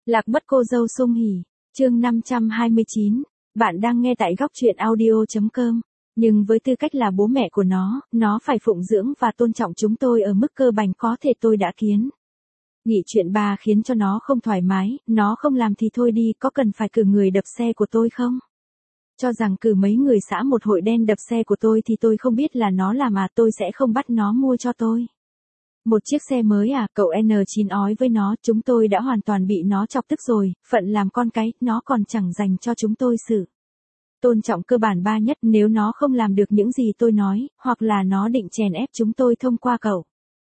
Lạc mất cô dâu Sung Hỉ, chương 529, bạn đang nghe tại góc truyện audio.com. Nhưng với tư cách là bố mẹ của nó phải phụng dưỡng và tôn trọng chúng tôi ở mức cơ bản có thể tôi đã kiến. Nghị chuyện bà khiến cho nó không thoải mái, nó không làm thì thôi đi, có cần phải cử người đập xe của tôi không? Cho rằng cử mấy người xã một hội đen đập xe của tôi thì tôi không biết là nó làm tôi sẽ không bắt nó mua cho tôi. Một chiếc xe mới cậu N9 ói với nó, chúng tôi đã hoàn toàn bị nó chọc tức rồi, phận làm con cái, nó còn chẳng dành cho chúng tôi sự tôn trọng cơ bản ba nhất. Nếu nó không làm được những gì tôi nói, hoặc là nó định chèn ép chúng tôi thông qua cậu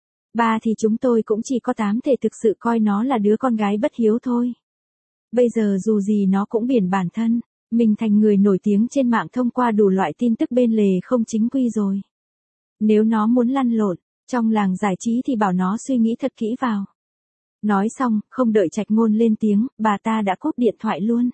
ba thì chúng tôi cũng chỉ có thể thực sự coi nó là đứa con gái bất hiếu thôi. Bây giờ dù gì nó cũng biển bản thân, mình thành người nổi tiếng trên mạng thông qua đủ loại tin tức bên lề không chính quy rồi. Nếu nó muốn lăn lộn trong làng giải trí thì bảo nó suy nghĩ thật kỹ vào. Nói xong, không đợi Trạch Ngôn lên tiếng, bà ta đã cúp điện thoại luôn.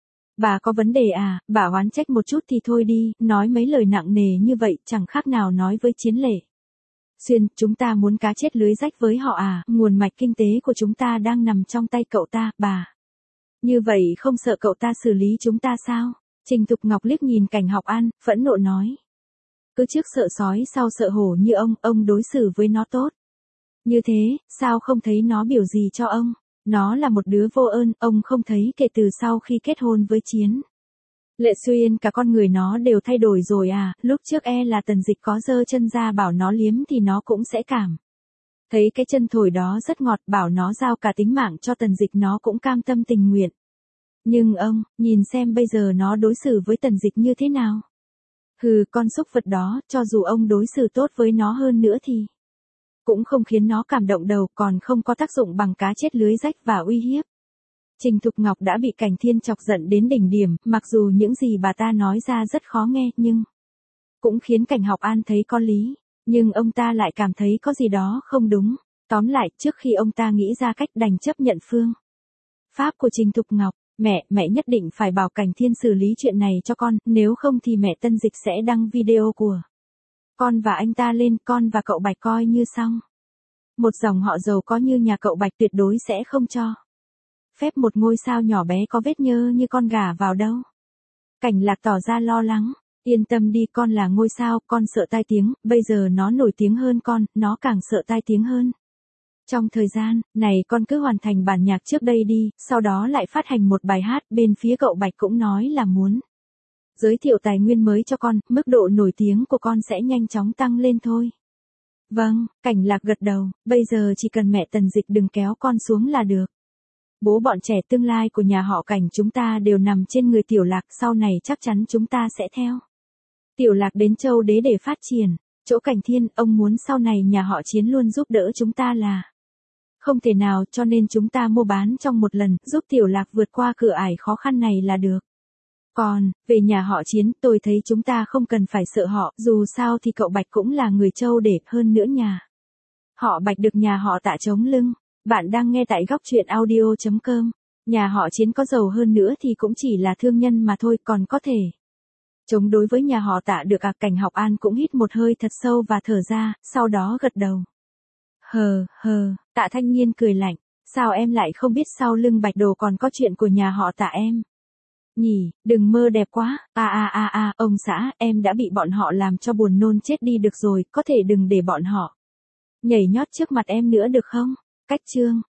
Bà có vấn đề bà oán trách một chút thì thôi đi, nói mấy lời nặng nề như vậy chẳng khác nào nói với Chiến Lệ Xuyên, chúng ta muốn cá chết lưới rách với họ nguồn mạch kinh tế của chúng ta đang nằm trong tay cậu ta, bà. Như vậy không sợ cậu ta xử lý chúng ta sao? Trình Thục Ngọc liếc nhìn Cảnh Học An, phẫn nộ nói. Cứ trước sợ sói sau sợ hổ như ông đối xử với nó tốt. Như thế, sao không thấy nó biểu gì cho ông? Nó là một đứa vô ơn, ông không thấy kể từ sau khi kết hôn với Chiến Lệ Xuyên cả con người nó đều thay đổi rồi lúc trước là Tần Dịch có giơ chân ra bảo nó liếm thì nó cũng sẽ cảm thấy cái chân thổi đó rất ngọt, bảo nó giao cả tính mạng cho Tần Dịch nó cũng cam tâm tình nguyện. Nhưng ông, nhìn xem bây giờ nó đối xử với Tần Dịch như thế nào? Hừ, con súc vật đó, cho dù ông đối xử tốt với nó hơn nữa thì cũng không khiến nó cảm động đầu, còn không có tác dụng bằng cá chết lưới rách và uy hiếp. Trình Thục Ngọc đã bị Cảnh Thiên chọc giận đến đỉnh điểm, mặc dù những gì bà ta nói ra rất khó nghe, nhưng cũng khiến Cảnh Học An thấy có lý. Nhưng ông ta lại cảm thấy có gì đó không đúng. Tóm lại, trước khi ông ta nghĩ ra cách đành chấp nhận phương pháp của Trình Thục Ngọc. Mẹ nhất định phải bảo Cảnh Thiên xử lý chuyện này cho con, nếu không thì mẹ Tân Dịch sẽ đăng video của con và anh ta lên, con và cậu Bạch coi như xong. Một dòng họ giàu có như nhà cậu Bạch tuyệt đối sẽ không cho phép một ngôi sao nhỏ bé có vết nhơ như con gả vào đâu. Cảnh Lạc tỏ ra lo lắng. Yên tâm đi, con là ngôi sao, con sợ tai tiếng, bây giờ nó nổi tiếng hơn con, nó càng sợ tai tiếng hơn. Trong thời gian này con cứ hoàn thành bản nhạc trước đây đi, sau đó lại phát hành một bài hát, bên phía cậu Bạch cũng nói là muốn giới thiệu tài nguyên mới cho con, mức độ nổi tiếng của con sẽ nhanh chóng tăng lên thôi. Vâng, Cảnh Lạc gật đầu, bây giờ chỉ cần mẹ Tần Dịch đừng kéo con xuống là được. Bố bọn trẻ tương lai của nhà họ Cảnh chúng ta đều nằm trên người Tiểu Lạc, sau này chắc chắn chúng ta sẽ theo Tiểu Lạc đến Châu Đế để phát triển. Chỗ Cảnh Thiên, ông muốn sau này nhà họ Chiến luôn giúp đỡ chúng ta là không thể nào, cho nên chúng ta mua bán trong một lần, giúp Tiểu Lạc vượt qua cửa ải khó khăn này là được. Còn, về nhà họ Chiến, tôi thấy chúng ta không cần phải sợ họ, dù sao thì cậu Bạch cũng là người Châu Đế, hơn nữa nhà họ Bạch được nhà họ Tạ chống lưng. Bạn đang nghe tại góc truyện audio.com. Nhà họ Chiến có giàu hơn nữa thì cũng chỉ là thương nhân mà thôi, còn có thể chống đối với nhà họ Tạ được Cảnh Học An cũng hít một hơi thật sâu và thở ra, sau đó gật đầu. Tạ Thanh Nhiên cười lạnh, sao em lại không biết sau lưng Bạch Đồ còn có chuyện của nhà họ Tạ em? Nhỉ, đừng mơ đẹp quá, ông xã, em đã bị bọn họ làm cho buồn nôn chết đi được rồi, có thể đừng để bọn họ nhảy nhót trước mặt em nữa được không? Cách chương